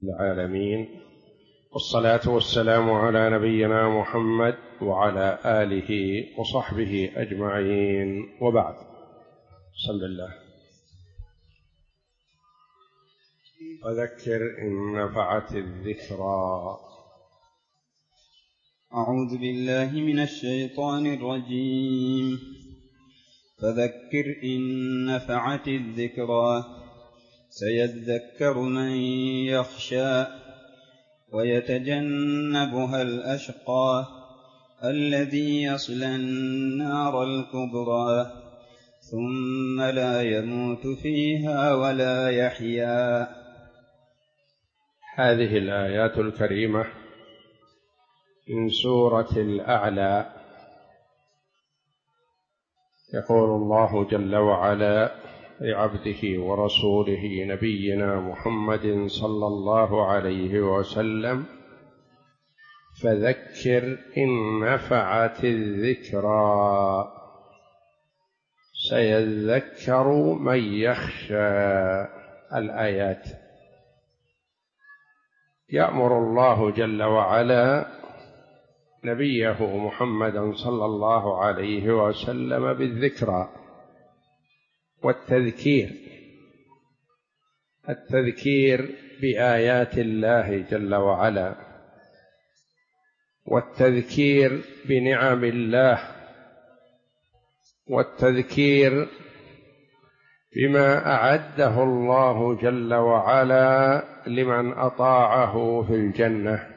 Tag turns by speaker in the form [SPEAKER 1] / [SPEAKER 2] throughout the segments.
[SPEAKER 1] العالمين، والصلاة والسلام على نبينا محمد وعلى آله وصحبه أجمعين، وبعد. بسم الله. فذكر إن نفعت الذكرى.
[SPEAKER 2] أعوذ بالله من الشيطان الرجيم. فذكر إن نفعت الذكرى سيذكر من يخشى ويتجنبها الأشقى الذي يصلى النار الكبرى ثم لا يموت فيها ولا يحيا.
[SPEAKER 1] هذه الآيات الكريمة من سورة الأعلى. يقول الله جل وعلا لعبده ورسوله نبينا محمد صلى الله عليه وسلم: فذكر إن نفعت الذكرى سيذكر من يخشى. الآيات. يأمر الله جل وعلا نبيه محمدا صلى الله عليه وسلم بالذكرى والتذكير، التذكير بآيات الله جل وعلا، والتذكير بنعم الله، والتذكير بما أعده الله جل وعلا لمن أطاعه في الجنة،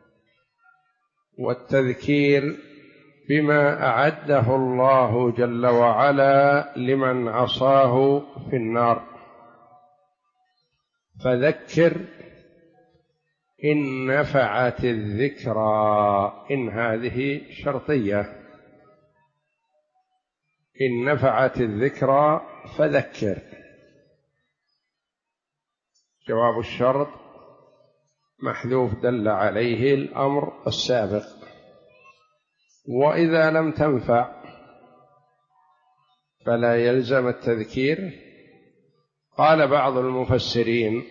[SPEAKER 1] والتذكير بما أعده الله جل وعلا لمن عصاه في النار. فذكر إن نفعت الذكرى. إن هذه شرطية، إن نفعت الذكرى فذكر. جواب الشرط محذوف دل عليه الأمر السابق. وإذا لم تنفع فلا يلزم التذكير. قال بعض المفسرين: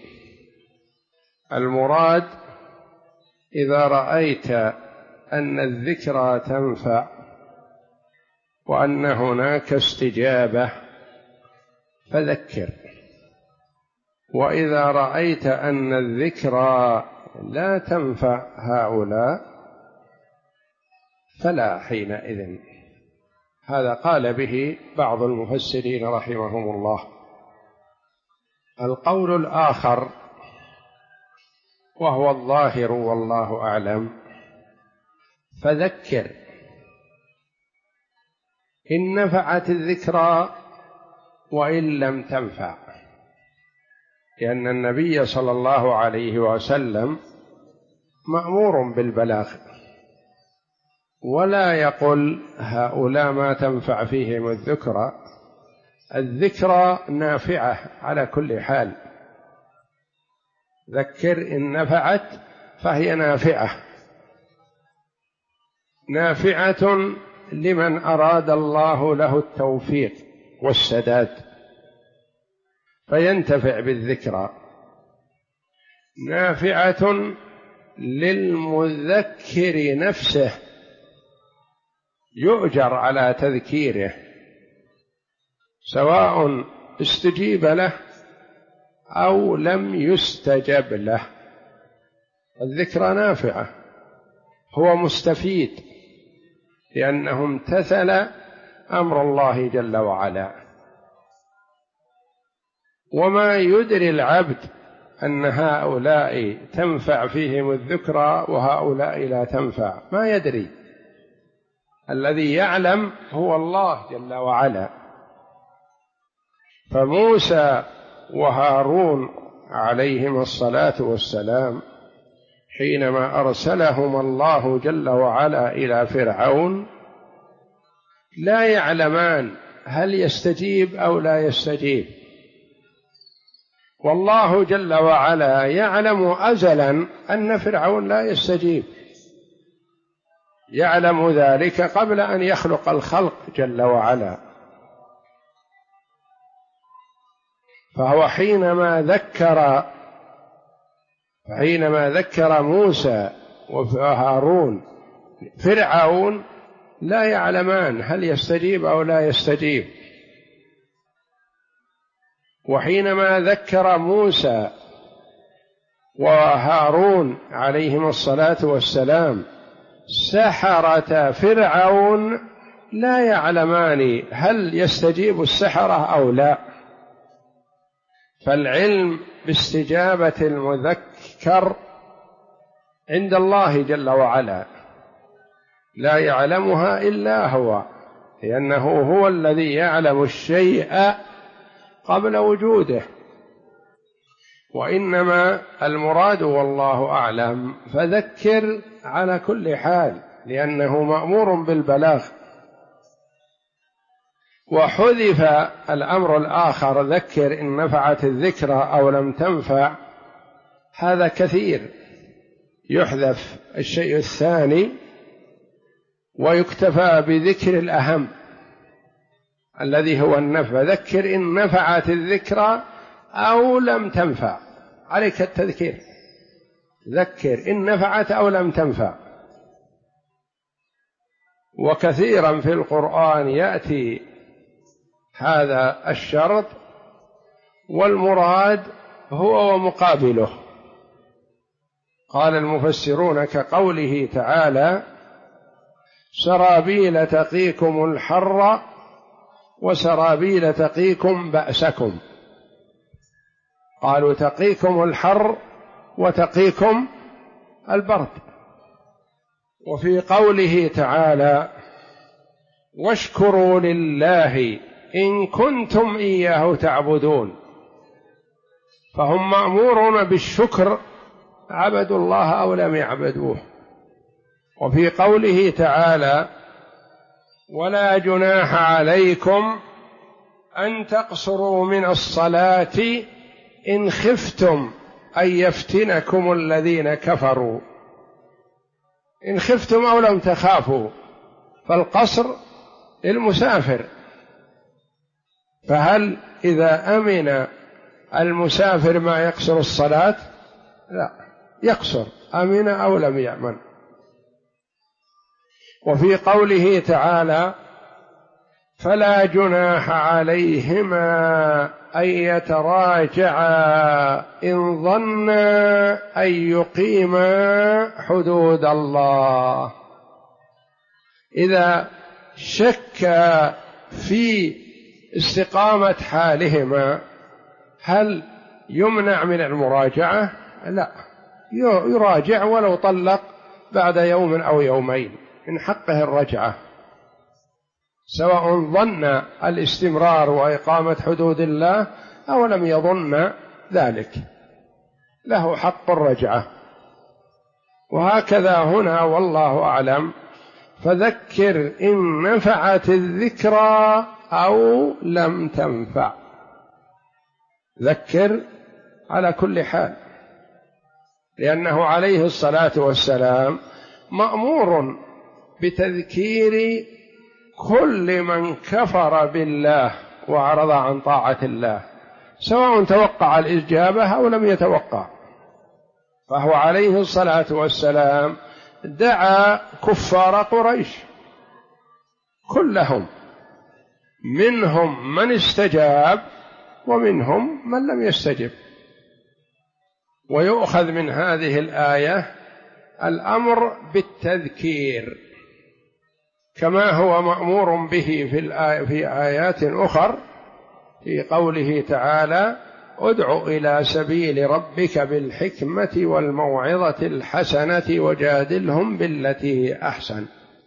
[SPEAKER 1] المراد إذا رأيت أن الذكرى تنفع وأن هناك استجابة فذكر، وإذا رأيت أن الذكرى لا تنفع هؤلاء فلا حينئذ. هذا قال به بعض المفسرين رحمهم الله. القول الآخر وهو الظاهر والله أعلم: فذكر إن نفعت الذكرى وإن لم تنفع، لأن النبي صلى الله عليه وسلم مأمور بالبلاغ، ولا يقول هؤلاء ما تنفع فيهم الذكرى. الذكرى نافعة على كل حال. ذكر إن نفعت فهي نافعة، نافعة لمن أراد الله له التوفيق والسداد فينتفع بالذكرى، نافعة للمذكر نفسه يؤجر على تذكيره سواء استجيب له أو لم يستجب له. الذكرى نافعة، هو مستفيد لأنه امتثل أمر الله جل وعلا. وما يدري العبد أن هؤلاء تنفع فيهم الذكرى وهؤلاء لا تنفع؟ ما يدري. الذي يعلم هو الله جل وعلا. فموسى وهارون عليهما الصلاة والسلام حينما أرسلهما الله جل وعلا إلى فرعون لا يعلمان هل يستجيب أو لا يستجيب، والله جل وعلا يعلم أزلا أن فرعون لا يستجيب، يعلم ذلك قبل أن يخلق الخلق جل وعلا. فهو حينما ذكر حينما ذكر موسى وهارون فرعون لا يعلمان هل يستجيب أو لا يستجيب، وحينما ذكر موسى وهارون عليهما الصلاة والسلام سحرة فرعون لا يعلمان هل يستجيب السحرة أو لا. فالعلم باستجابة المذكر عند الله جل وعلا لا يعلمها إلا هو، لأنه هو الذي يعلم الشيء قبل وجوده، وإنما المراد والله أعلم فذكر على كل حال، لأنه مأمور بالبلاغ. وحذف الأمر الآخر ذكر إن نفعت الذكرى أو لم تنفع، هذا كثير، يحذف الشيء الثاني ويكتفى بذكر الأهم الذي هو النفع. ذكر إن نفعت الذكرى أو لم تنفع، عليك التذكير، ذكر إن نفعت أو لم تنفع. وكثيرا في القرآن يأتي هذا الشرط والمراد هو ومقابله. قال المفسرون كقوله تعالى: سرابيل تقيكم الحر وسرابيل تقيكم بأسكم. قالوا تقيكم الحر وتقيكم البرد. وفي قوله تعالى: واشكروا لله إن كنتم إياه تعبدون، فهم مأمورون بالشكر عبدوا الله أو لم يعبدوه. وفي قوله تعالى: ولا جناح عليكم أن تقصروا من الصلاة إن خفتم أن يفتنكم الذين كفروا. إن خفتم أو لم تخافوا، فالقصر المسافر، فهل إذا أمن المسافر ما يقصر الصلاة؟ لا، يقصر أمن أو لم يأمن. وفي قوله تعالى: فلا جناح عليهما أن يتراجعا إن ظنا أن يقيما حدود الله. إذا شك في استقامة حالهما هل يمنع من المراجعة؟ لا، يراجع ولو طلق بعد يوم أو يومين، من حقه الرجعة، سواء ظن الاستمرار وإقامة حدود الله أو لم يظن ذلك، له حق الرجعة. وهكذا هنا والله أعلم. فذكر إن نفعت الذكرى أو لم تنفع، ذكر على كل حال، لأنه عليه الصلاة والسلام مأمور بتذكير كل من كفر بالله وأعرض عن طاعة الله، سواء توقع الإجابة أو لم يتوقع. فهو عليه الصلاة والسلام دعا كفار قريش كلهم، منهم من استجاب ومنهم من لم يستجب. ويؤخذ من هذه الآية الأمر بالتذكير كما هو مأمور به في آيات أخر، في قوله تعالى: ادع إلى سبيل ربك بالحكمة والموعظة الحسنة وجادلهم بالتي هي أحسن.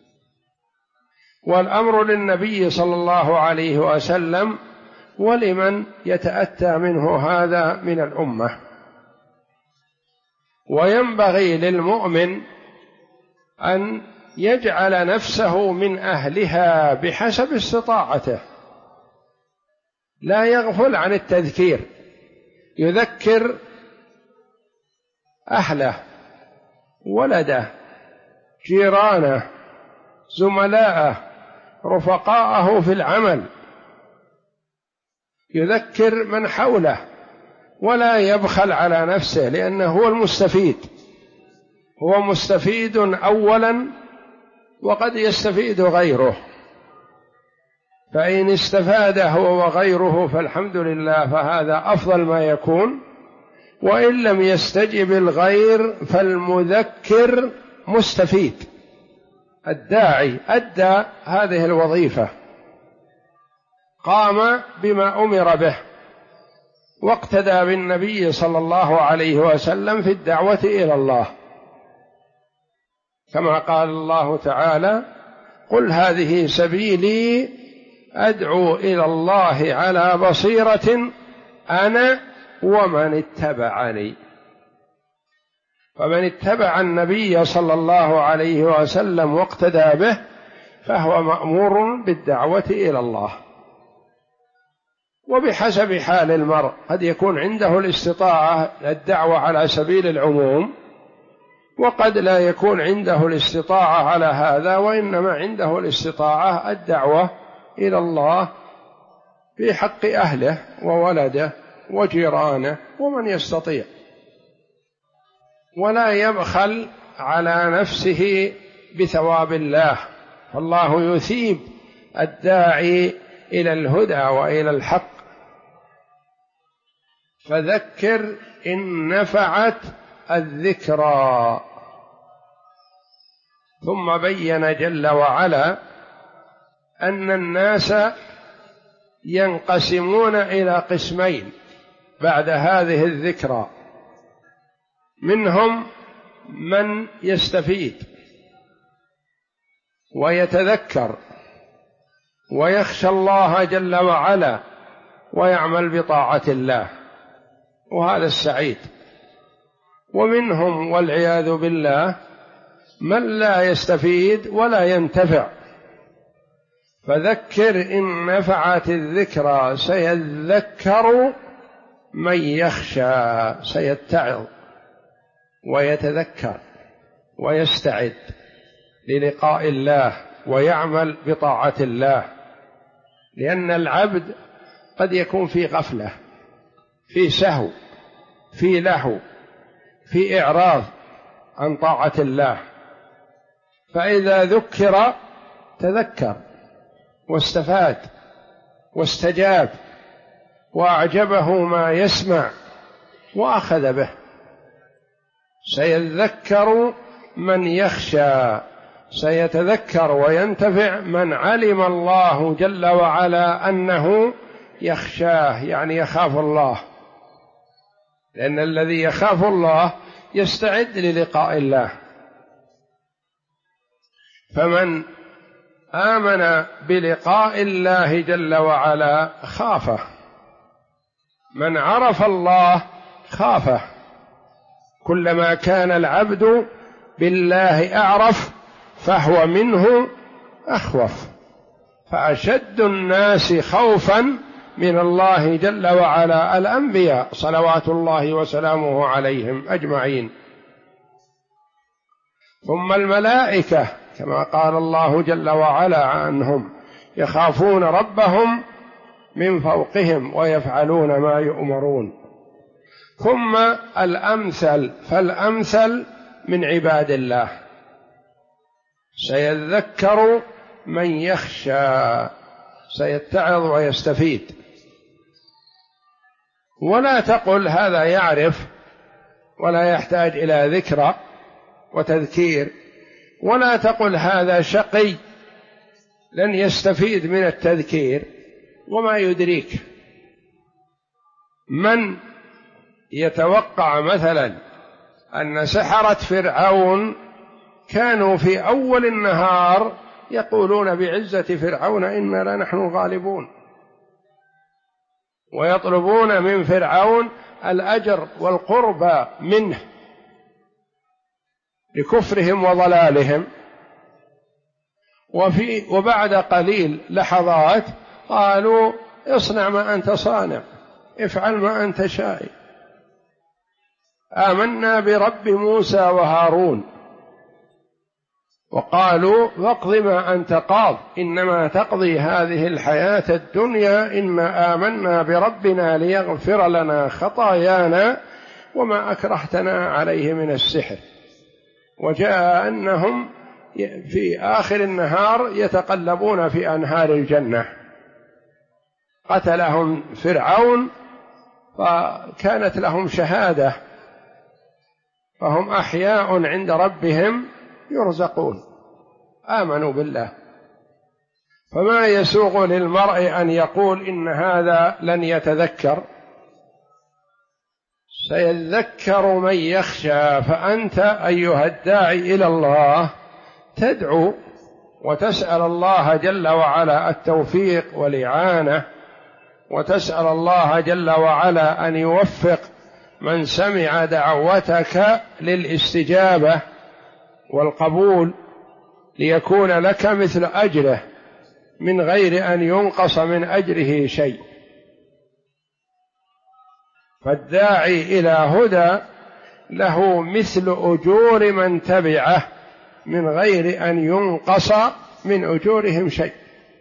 [SPEAKER 1] والأمر للنبي صلى الله عليه وسلم ولمن يتأتى منه هذا من الأمة. وينبغي للمؤمن أن يجعل نفسه من أهلها بحسب استطاعته، لا يغفل عن التذكير، يذكر أهله، ولده، جيرانه، زملاءه، رفقاءه في العمل، يذكر من حوله، ولا يبخل على نفسه، لأنه هو المستفيد، هو مستفيد أولا وقد يستفيد غيره، فإن استفاد هو وغيره فالحمد لله، فهذا أفضل ما يكون. وإن لم يستجب الغير فالمذكر مستفيد، الداعي أدى هذه الوظيفة، قام بما أمر به واقتدى بالنبي صلى الله عليه وسلم في الدعوة إلى الله، كما قال الله تعالى: قل هذه سبيلي أدعو إلى الله على بصيرة أنا ومن اتبعني. فمن اتبع النبي صلى الله عليه وسلم واقتدى به فهو مأمور بالدعوة إلى الله، وبحسب حال المرء قد يكون عنده الاستطاعة الدعوة على سبيل العموم، وقد لا يكون عنده الاستطاعة على هذا، وإنما عنده الاستطاعة الدعوة إلى الله في حق أهله وولده وجيرانه ومن يستطيع، ولا يبخل على نفسه بثواب الله، فالله يثيب الداعي إلى الهدى وإلى الحق. فذكر إن نفعت الذكرى. ثم بين جل وعلا أن الناس ينقسمون إلى قسمين بعد هذه الذكرى: منهم من يستفيد ويتذكر ويخشى الله جل وعلا ويعمل بطاعة الله، وهذا السعيد. ومنهم والعياذ بالله من لا يستفيد ولا ينتفع. فذكر إن نفعت الذكرى سيذكر من يخشى، سيتعظ ويتذكر ويستعد للقاء الله ويعمل بطاعة الله، لأن العبد قد يكون في غفلة، في سهو، في لهو، في إعراض عن طاعة الله، فإذا ذكر تذكر واستفاد واستجاب وأعجبه ما يسمع وأخذ به. سيذكر من يخشى، سيتذكر وينتفع من علم الله جل وعلا أنه يخشاه، يعني يخاف الله، لأن الذي يخاف الله يستعد للقاء الله. فمن آمن بلقاء الله جل وعلا خافه، من عرف الله خافه. كلما كان العبد بالله أعرف فهو منه أخوف، فأشد الناس خوفا من الله جل وعلا الأنبياء صلوات الله وسلامه عليهم أجمعين، ثم الملائكة كما قال الله جل وعلا عنهم: يخافون ربهم من فوقهم ويفعلون ما يؤمرون. ثم الأمثل فالأمثل من عباد الله، سيذكر من يخشى، سيتعظ ويستفيد. ولا تقل هذا يعرف ولا يحتاج إلى ذكرى وتذكير، ولا تقل هذا شقي لن يستفيد من التذكير. وما يدريك، من يتوقع مثلا أن سحرة فرعون كانوا في أول النهار يقولون بعزة فرعون إنا لنحن الغالبون، ويطلبون من فرعون الأجر والقربى منه لكفرهم وضلالهم، وبعد قليل لحظات قالوا: اصنع ما أنت صانع، افعل ما أنت شائع، آمنا برب موسى وهارون. وقالوا واقض ما أنت قاض إنما تقضي هذه الحياة الدنيا إنا آمنا بربنا ليغفر لنا خطايانا وما أكرهتنا عليه من السحر. وجاء أنهم في آخر النهار يتقلبون في أنهار الجنة. قتلهم فرعون فكانت لهم شهادة فهم أحياء عند ربهم يرزقون، آمنوا بالله. فما يسوغ للمرء أن يقول إن هذا لن يتذكر، سيذكر من يخشى. فأنت أيها الداعي إلى الله تدعو وتسأل الله جل وعلا التوفيق والإعانة، وتسأل الله جل وعلا أن يوفق من سمع دعوتك للاستجابة والقبول ليكون لك مثل أجره من غير أن ينقص من أجره شيء. فالداعي إلى هدى له مثل أجور من تبعه من غير أن ينقص من أجورهم شيء.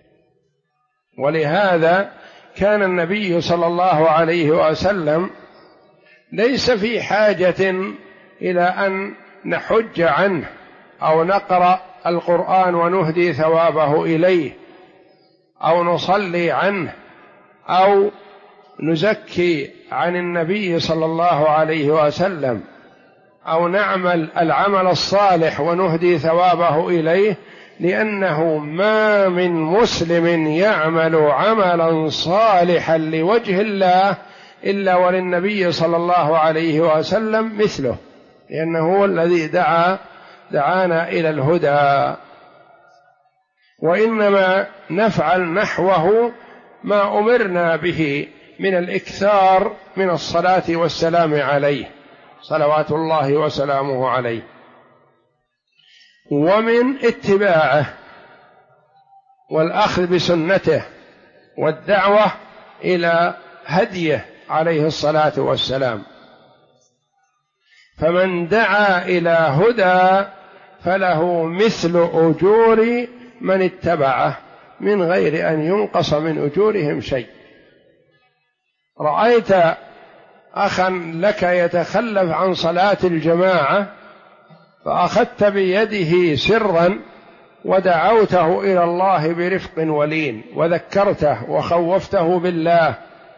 [SPEAKER 1] ولهذا كان النبي صلى الله عليه وسلم ليس في حاجة إلى أن نحج عنه أو نقرأ القرآن ونهدي ثوابه إليه أو نصلي عنه أو نزكي عن النبي صلى الله عليه وسلم أو نعمل العمل الصالح ونهدي ثوابه إليه، لأنه ما من مسلم يعمل عملا صالحا لوجه الله إلا وللنبي صلى الله عليه وسلم مثله، لأنه هو الذي دعانا إلى الهدى. وإنما نفعل نحوه ما أمرنا به من الإكثار من الصلاة والسلام عليه صلوات الله وسلامه عليه، ومن اتباعه والأخذ بسنته والدعوة إلى هديه عليه الصلاة والسلام. فمن دعا إلى هدى فله مثل أجور من اتبعه من غير أن ينقص من أجورهم شيء. رأيت أخا لك يتخلف عن صلاة الجماعة فأخذت بيده سرا ودعوته إلى الله برفق ولين وذكرته وخوفته بالله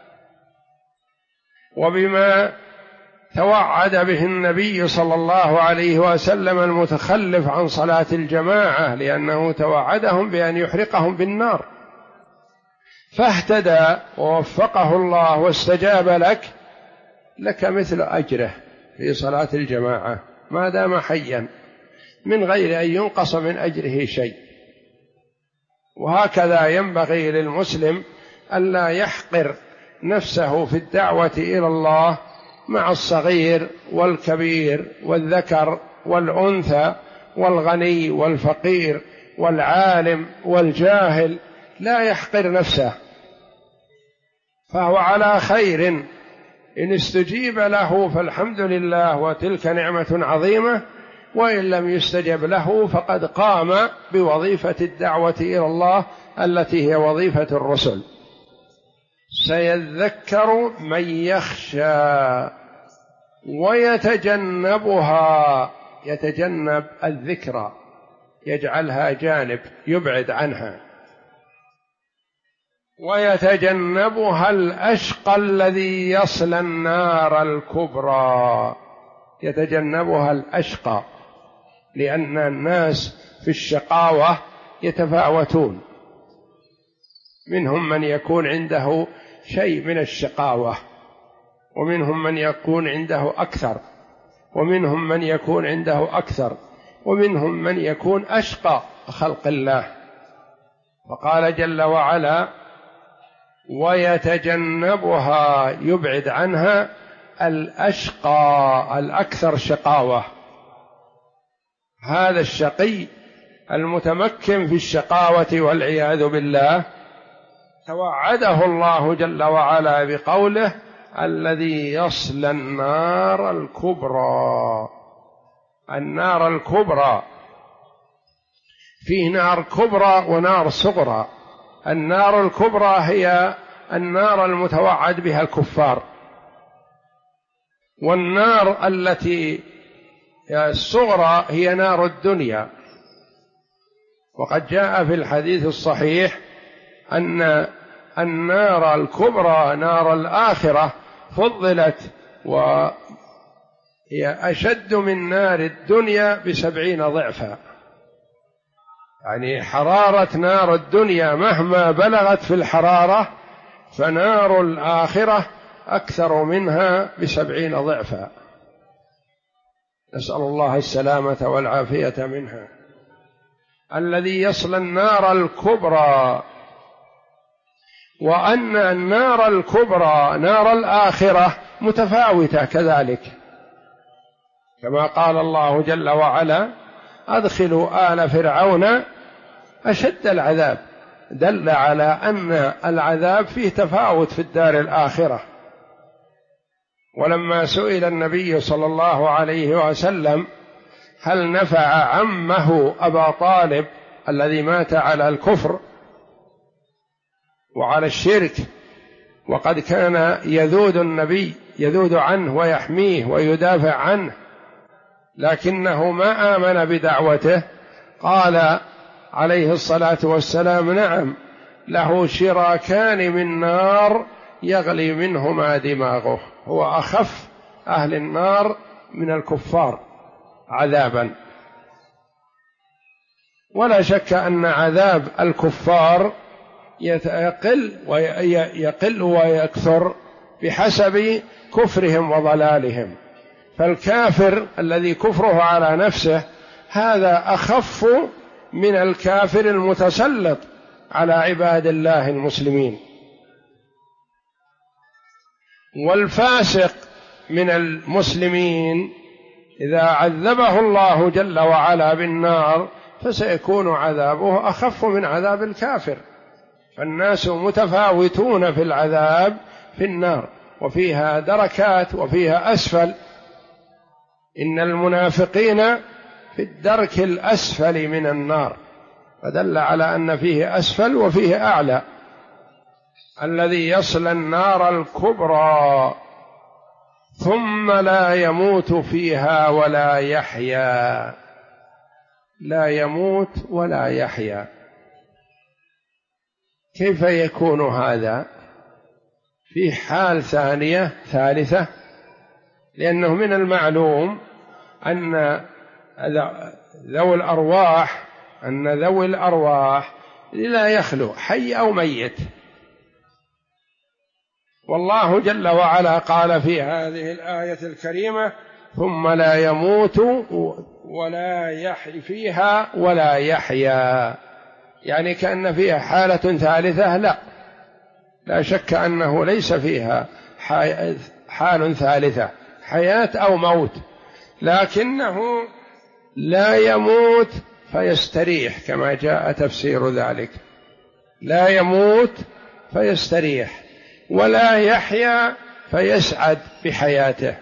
[SPEAKER 1] وبما توعد به النبي صلى الله عليه وسلم المتخلف عن صلاة الجماعة، لأنه توعدهم بأن يحرقهم بالنار، فاهتدى ووفقه الله واستجاب لك مثل أجره في صلاة الجماعة ما دام حيا من غير أن ينقص من أجره شيء. وهكذا ينبغي للمسلم ألا يحقر نفسه في الدعوة إلى الله مع الصغير والكبير والذكر والأنثى والغني والفقير والعالم والجاهل، لا يحقر نفسه، فهو على خير إن استجيب له فالحمد لله وتلك نعمة عظيمة، وإن لم يستجب له فقد قام بوظيفة الدعوة إلى الله التي هي وظيفة الرسل. سيذكر من يخشى ويتجنبها، يتجنب الذكرى يجعلها جانب يبعد عنها، ويتجنبها الأشقى الذي يصلى النار الكبرى. يتجنبها الأشقى لأن الناس في الشقاوة يتفاوتون، منهم من يكون عنده شيء من الشقاوة، ومنهم من يكون عنده أكثر، ومنهم من يكون عنده أكثر، ومنهم من يكون أشقى خلق الله. فقال جل وعلا ويتجنبها يبعد عنها الأشقى الأكثر شقاوة. هذا الشقي المتمكن في الشقاوة والعياذ بالله توعده الله جل وعلا بقوله الذي يصلى النار الكبرى. النار الكبرى فيه نار كبرى ونار صغرى. النار الكبرى هي النار المتوعد بها الكفار، والنار التي الصغرى هي نار الدنيا. وقد جاء في الحديث الصحيح أن النار الكبرى نار الآخرة فضلت وهي أشد من نار الدنيا ب70 ضعفا، يعني حرارة نار الدنيا مهما بلغت في الحرارة فنار الآخرة أكثر منها ب70 ضعفا، نسأل الله السلامة والعافية منها. الذي يصلى النار الكبرى، وأن النار الكبرى نار الآخرة متفاوتة كذلك، كما قال الله جل وعلا: أدخلوا آل فرعون أشد العذاب، دل على أن العذاب فيه تفاوت في الدار الآخرة. ولما سئل النبي صلى الله عليه وسلم هل نفع عمه أبا طالب الذي مات على الكفر وعلى الشرك، وقد كان يذود النبي، يذود عنه ويحميه ويدافع عنه، لكنه ما آمن بدعوته، قال عليه الصلاة والسلام: نعم، له شراكان من نار يغلي منهما دماغه، هو أخف أهل النار من الكفار عذابا. ولا شك أن عذاب الكفار يقل ويكثر بحسب كفرهم وضلالهم، فالكافر الذي كفره على نفسه هذا أخف من الكافر المتسلط على عباد الله المسلمين. والفاسق من المسلمين إذا عذبه الله جل وعلا بالنار فسيكون عذابه أخف من عذاب الكافر، فالناس متفاوتون في العذاب في النار، وفيها دركات وفيها أسفل. إن المنافقين في الدرك الأسفل من النار، فدل على أن فيه أسفل وفيه أعلى. الذي يصلى النار الكبرى ثم لا يموت فيها ولا يحيا، لا يموت ولا يحيا. كيف يكون هذا؟ في حال ثالثة، لأنه من المعلوم أن ذوي الأرواح لا يخلو حي أو ميت، والله جل وعلا قال في هذه الآية الكريمة: ثم لا يموت ولا يحيي فيها ولا يحيا، يعني كأن فيها حالة ثالثة. لا شك أنه ليس فيها حال ثالثة، حياة أو موت، لكنه لا يموت فيستريح، كما جاء تفسير ذلك: لا يموت فيستريح، ولا يحيا فيسعد بحياته،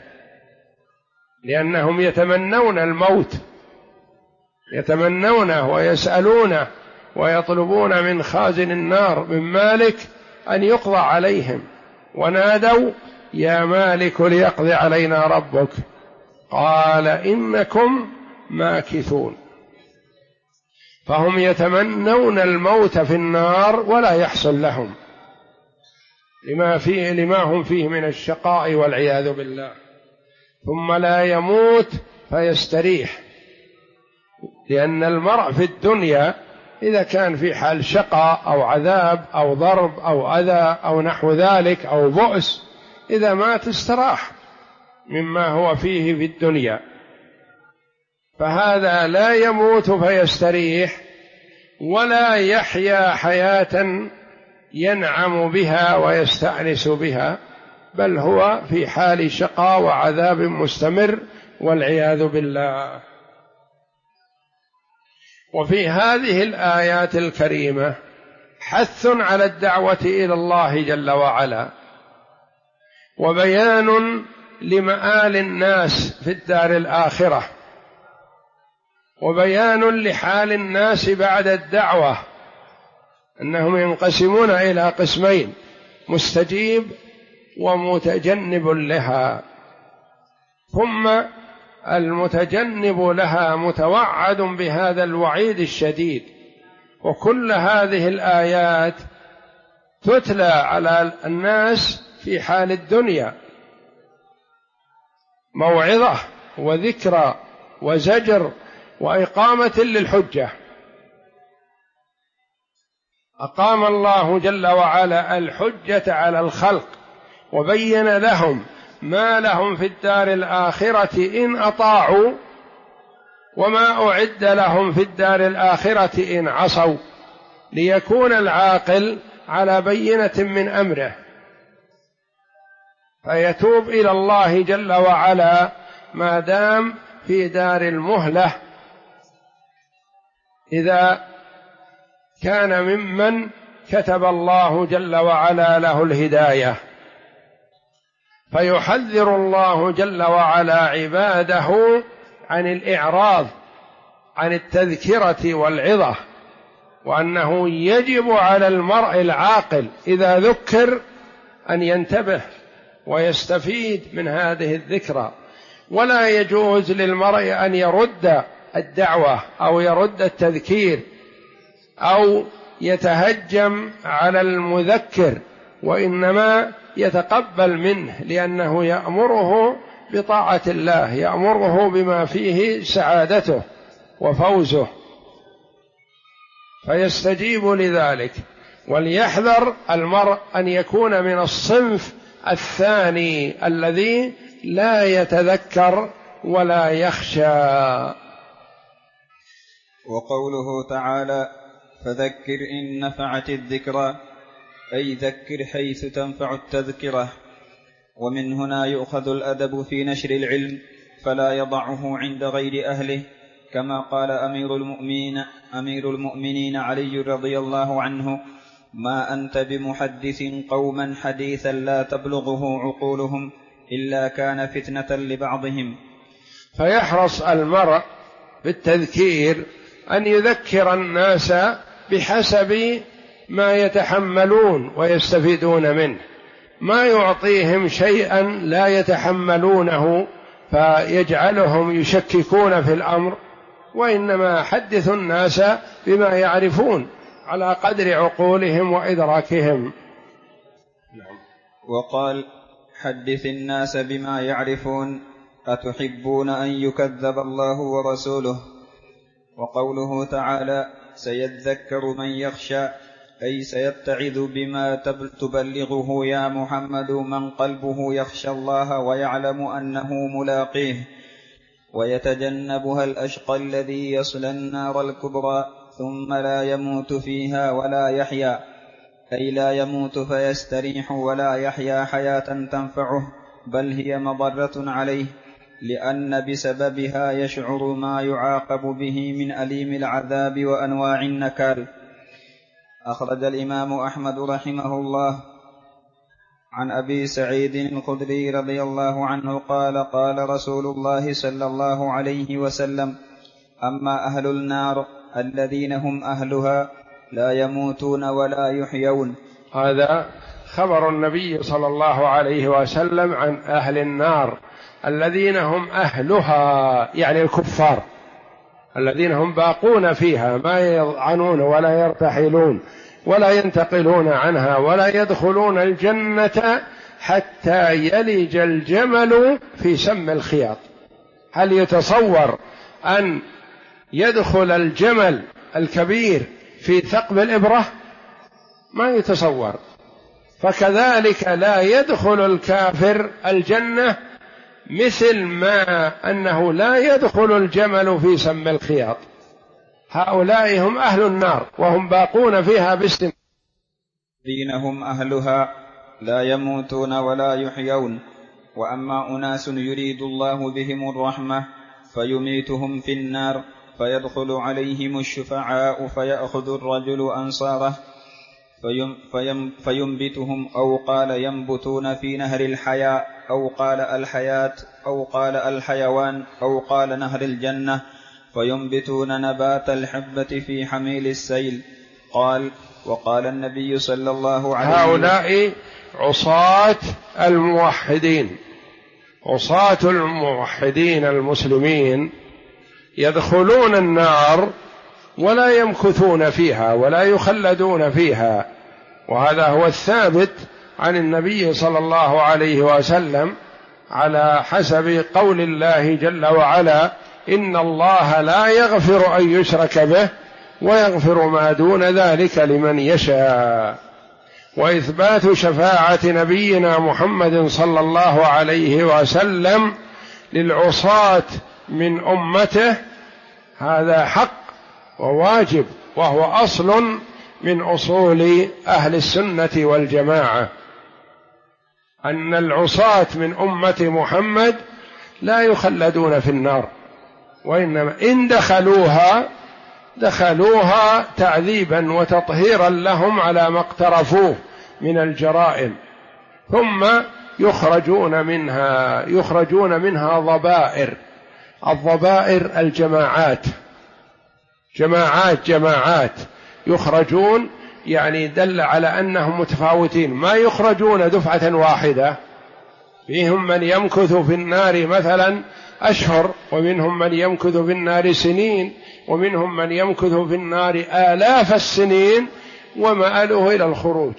[SPEAKER 1] لأنهم يتمنون الموت، يتمنونه ويسألونه ويطلبون من خازن النار من مالك أن يقضى عليهم، ونادوا: يا مالك ليقضي علينا ربك، قال إنكم ماكثون. فهم يتمنون الموت في النار ولا يحصل لهم لما هم فيه من الشقاء والعياذ بالله. ثم لا يموت فيستريح، لأن المرء في الدنيا إذا كان في حال شقاء أو عذاب أو ضرب أو أذى أو نحو ذلك أو بؤس، إذا مات استراح مما هو فيه في الدنيا. فهذا لا يموت فيستريح ولا يحيا حياة ينعم بها ويستأنس بها، بل هو في حال شقاء وعذاب مستمر والعياذ بالله. وفي هذه الآيات الكريمة حث على الدعوة إلى الله جل وعلا، وبيان لمآل الناس في الدار الآخرة، وبيان لحال الناس بعد الدعوة أنهم ينقسمون إلى قسمين: مستجيب ومتجنب لها. ثم المتجنب لها متوعد بهذا الوعيد الشديد. وكل هذه الآيات تتلى على الناس في حال الدنيا موعظة وذكرى وزجر وإقامة للحجة. أقام الله جل وعلا الحجة على الخلق وبين لهم ما لهم في الدار الآخرة إن أطاعوا، وما أعد لهم في الدار الآخرة إن عصوا، ليكون العاقل على بينة من أمره فيتوب إلى الله جل وعلا ما دام في دار المهلة، إذا كان ممن كتب الله جل وعلا له الهداية. فيحذر الله جل وعلا عباده عن الإعراض عن التذكرة والعظة، وأنه يجب على المرء العاقل إذا ذكر أن ينتبه ويستفيد من هذه الذكرى. ولا يجوز للمرء أن يرد الدعوة أو يرد التذكير أو يتهجم على المذكر، وإنما يتقبل منه، لأنه يأمره بطاعة الله، يأمره بما فيه سعادته وفوزه، فيستجيب لذلك. وليحذر المرء أن يكون من الصنف الثاني الذي لا يتذكر ولا يخشى.
[SPEAKER 2] وقوله تعالى: فذكر إن نفعت الذكرى، أي ذكر حيث تنفع التذكرة. ومن هنا يؤخذ الأدب في نشر العلم، فلا يضعه عند غير أهله، كما قال أمير المؤمنين علي رضي الله عنه: ما أنت بمحدث قوما حديثا لا تبلغه عقولهم إلا كان فتنة لبعضهم.
[SPEAKER 1] فيحرص المرء بالتذكير أن يذكر الناس بحسب ما يتحملون ويستفيدون منه، ما يعطيهم شيئا لا يتحملونه فيجعلهم يشككون في الأمر، وإنما حدث الناس بما يعرفون على قدر عقولهم وإدراكهم.
[SPEAKER 2] وقال: حدث الناس بما يعرفون، أتحبون أن يكذب الله ورسوله. وقوله تعالى: سيذكر من يخشى، أي سيتعظ بما تبلغه يا محمد من قلبه يخشى الله ويعلم أنه ملاقيه، ويتجنبها الأشقى الذي يصلى النار الكبرى ثم لا يموت فيها ولا يحيا، أي لا يموت فيستريح ولا يحيا حياة تنفعه، بل هي مضرة عليه، لأن بسببها يشعر ما يعاقب به من أليم العذاب وأنواع النكال. أخرج الإمام أحمد رحمه الله عن أبي سعيد الخدري رضي الله عنه قال: قال رسول الله صلى الله عليه وسلم: أما أهل النار الذين هم أهلها لا يموتون ولا يحيون.
[SPEAKER 1] هذا خبر النبي صلى الله عليه وسلم عن أهل النار الذين هم أهلها، يعني الكفار الذين هم باقون فيها، ما يضعنون ولا يرتحلون ولا ينتقلون عنها ولا يدخلون الجنة حتى يلج الجمل في سم الخياط. هل يتصور أن يدخل الجمل الكبير في ثقب الإبرة؟ ما يتصور. فكذلك لا يدخل الكافر الجنة مثل ما أنه لا يدخل الجمل في سم الخياط. هؤلاء هم أهل النار وهم باقون فيها باستمرار.
[SPEAKER 2] الذين هم أهلها لا يموتون ولا يحيون. وأما أناس يريد الله بهم الرحمة فيميتهم في النار، فيدخل عليهم الشفعاء فيأخذ الرجل أنصاره فينبتهم، أو قال ينبتون في نهر الحياة، أو قال الحياة، أو قال الحيوان، أو قال نهر الجنة، فينبتون نبات الحبة في حميل السيل. قال: وقال النبي صلى الله عليه وسلم:
[SPEAKER 1] هؤلاء عصاة الموحدين، عصاة الموحدين المسلمين يدخلون النار ولا يمكثون فيها ولا يخلدون فيها، وهذا هو الثابت عن النبي صلى الله عليه وسلم على حسب قول الله جل وعلا: إن الله لا يغفر أن يشرك به ويغفر ما دون ذلك لمن يشاء. وإثبات شفاعة نبينا محمد صلى الله عليه وسلم للعصاة من أمته هذا حق وواجب، وهو أصل من أصول أهل السنة والجماعة، أن العصاة من أمة محمد لا يخلدون في النار، وإنما إن دخلوها تعذيبا وتطهيرا لهم على ما اقترفوه من الجرائم، ثم يخرجون منها ضبائر. الضبائر الجماعات، جماعات يخرجون، يعني دل على أنهم متفاوتين، ما يخرجون دفعة واحدة. فيهم من يمكث في النار مثلا أشهر، ومنهم من يمكث في النار سنين، ومنهم من يمكث في النار آلاف السنين ومآله إلى الخروج.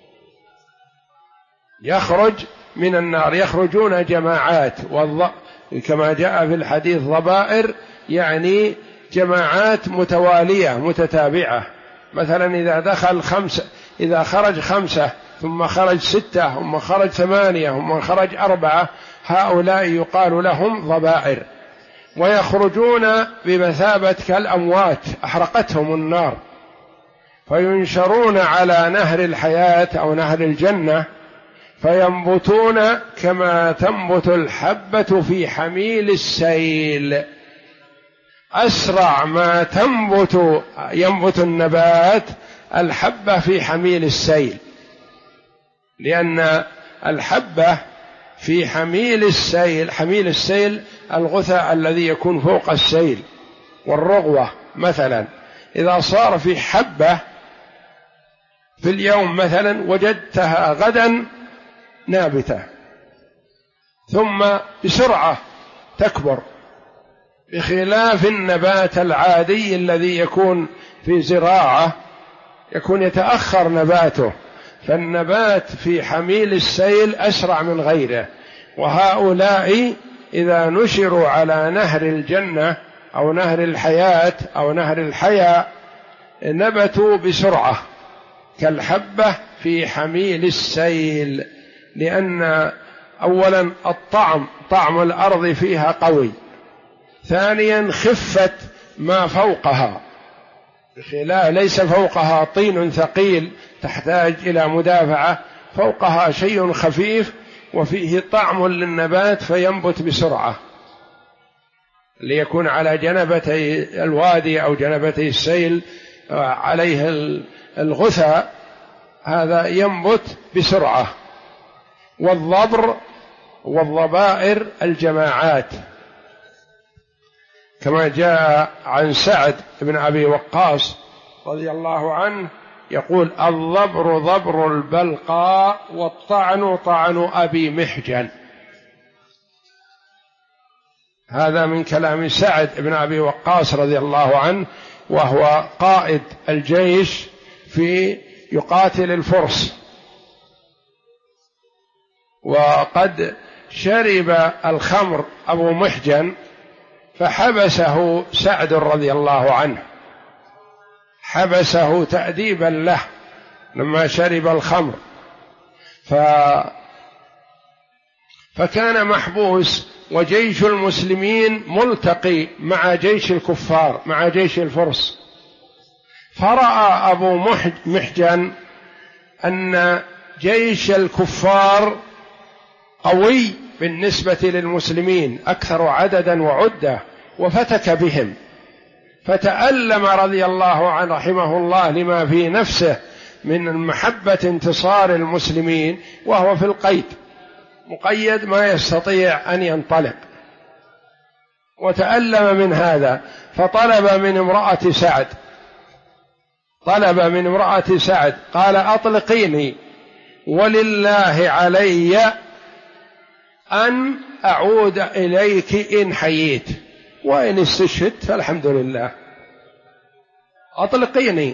[SPEAKER 1] يخرج من النار، يخرجون جماعات، كما جاء في الحديث ضبائر يعني جماعات متوالية متتابعة. مثلا إذا خرج 5 ثم خرج 6 ثم خرج 8 ثم خرج 4، هؤلاء يقال لهم ضبائر، ويخرجون بمثابة كالأموات أحرقتهم النار، فينشرون على نهر الحياة أو نهر الجنة، فينبتون كما تنبت الحبة في حميل السيل. أسرع ما ينبت النبات الحبة في حميل السيل، لأن الحبة في حميل السيل الغثاء الذي يكون فوق السيل والرغوة. مثلا إذا صار في حبة في اليوم مثلا وجدتها غدا نابتة، ثم بسرعة تكبر، بخلاف النبات العادي الذي يكون في زراعة يكون يتأخر نباته، فالنبات في حميل السيل أسرع من غيره. وهؤلاء إذا نشروا على نهر الجنة أو نهر الحياة أو نهر الحياة نبتوا بسرعة كالحبة في حميل السيل، لأن أولا طعم الأرض فيها قوي، ثانيا خفة ما فوقها، ليس فوقها طين ثقيل تحتاج إلى مدافعة، فوقها شيء خفيف وفيه طعم للنبات فينبت بسرعة. ليكون على جنبتي الوادي أو جنبتي السيل عليه الغثاء، هذا ينبت بسرعة. والضبائر الجماعات، كما جاء عن سعد بن أبي وقاص رضي الله عنه يقول: الضبر ضبر البلقاء والطعن طعن أبي محجن. هذا من كلام سعد بن أبي وقاص رضي الله عنه، وهو قائد الجيش يقاتل الفرس، وقد شرب الخمر أبو محجن فحبسه سعد رضي الله عنه، حبسه تأديبا له لما شرب الخمر، فكان محبوس، وجيش المسلمين ملتقي مع جيش الكفار مع جيش الفرس، فرأى أبو محجن أن جيش الكفار قوي بالنسبة للمسلمين، أكثر عددا وعدة، وفتك بهم، فتألم رضي الله عنه رحمه الله لما في نفسه من محبة انتصار المسلمين، وهو في القيد مقيد ما يستطيع أن ينطلق، وتألم من هذا، فطلب من امرأة سعد قال أطلقيني ولله علي أن أعود إليك إن حييت، وإن استشهدت فالحمد لله، أطلقيني.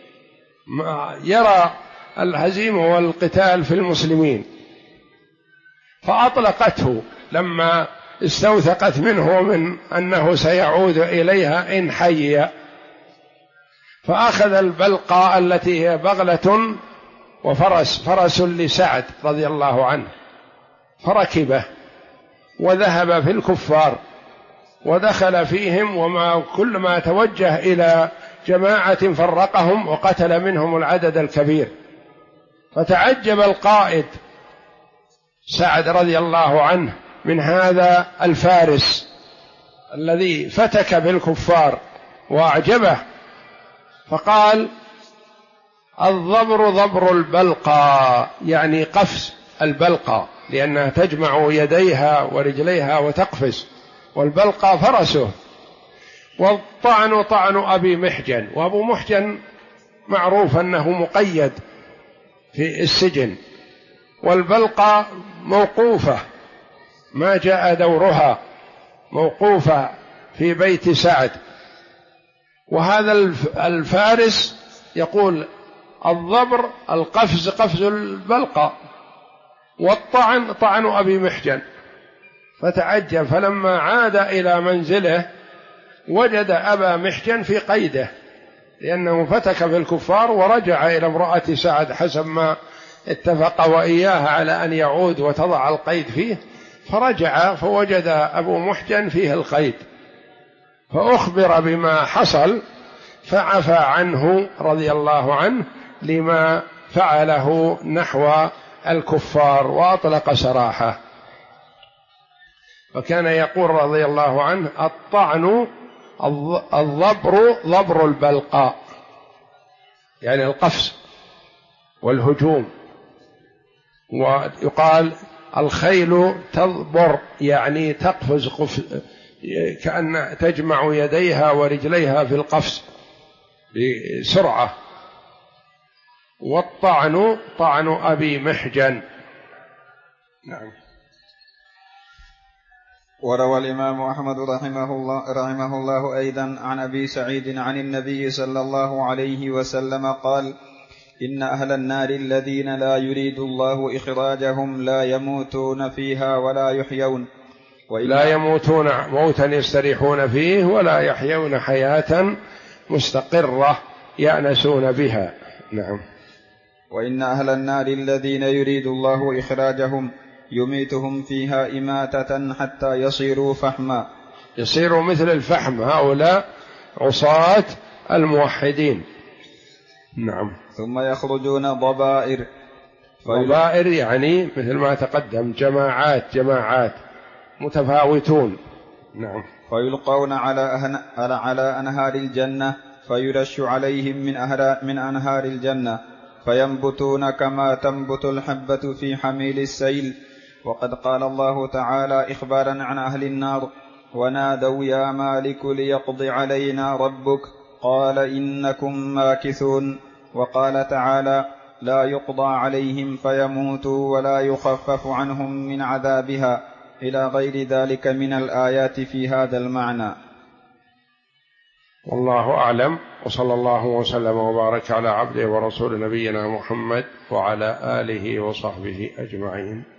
[SPEAKER 1] يرى الهزيمة والقتال في المسلمين، فأطلقته لما استوثقت منه من أنه سيعود إليها إن حي. فأخذ البلقى التي هي بغلة فرس لسعد رضي الله عنه، فركبه وذهب في الكفار ودخل فيهم، كل ما توجه إلى جماعة فرقهم وقتل منهم العدد الكبير. فتعجب القائد سعد رضي الله عنه من هذا الفارس الذي فتك بالكفار وأعجبه، فقال الضبر ضبر البلقى، يعني قفز البلقى، لأنها تجمع يديها ورجليها وتقفز، والبلقى فرسه. والطعن طعن أبي محجن، وأبو محجن معروف أنه مقيد في السجن، والبلقى موقوفة ما جاء دورها، موقوفة في بيت سعد. وهذا الفارس يقول الضبر القفز قفز البلقى، والطعن طعن أبي محجن. فتعجب، فلما عاد إلى منزله وجد أبا محجن في قيده، لأنه فتك في الكفار ورجع إلى امرأة سعد حسب ما اتفق وإياها على أن يعود وتضع القيد فيه، فرجع فوجد أبو محجن فيه القيد، فأخبر بما حصل فعفى عنه رضي الله عنه لما فعله نحو الكفار وأطلق سراحه. وكان يقول رضي الله عنه الطعن الضبر ضبر البلقاء، يعني القفز والهجوم. ويقال الخيل تضبر، يعني تقفز كأن تجمع يديها ورجليها في القفز بسرعة. والطعن طعن أبي محجن. نعم.
[SPEAKER 2] وروى الإمام أحمد رحمه الله أيضا عن أبي سعيد عن النبي صلى الله عليه وسلم قال إن أهل النار الذين لا يريد الله إخراجهم لا يموتون فيها ولا يحيون،
[SPEAKER 1] لا يموتون موتا يستريحون فيه ولا يحيون حياة مستقرة يأنسون بها. نعم.
[SPEAKER 2] وإن أهل النار الذين يريد الله إخراجهم يميتهم فيها إماتة حتى يصيروا فحما،
[SPEAKER 1] يصيروا مثل الفحم، هؤلاء عصاة الموحدين. نعم.
[SPEAKER 2] ثم يخرجون ضبائر.
[SPEAKER 1] ضبائر يعني مثل ما تقدم جماعات متفاوتون. نعم.
[SPEAKER 2] فيلقون على أنهار الجنة فيرش عليهم من أنهار الجنة فينبتون كما تنبت الحبة في حميل السيل. وقد قال الله تعالى إخبارا عن أهل النار ونادوا يا مالك ليقض علينا ربك قال إنكم ماكثون. وقال تعالى لا يقضى عليهم فيموتوا ولا يخفف عنهم من عذابها، إلى غير ذلك من الآيات في هذا المعنى.
[SPEAKER 1] والله أعلم، وصلى الله وسلم وبارك على عبده ورسول نبينا محمد وعلى آله وصحبه أجمعين.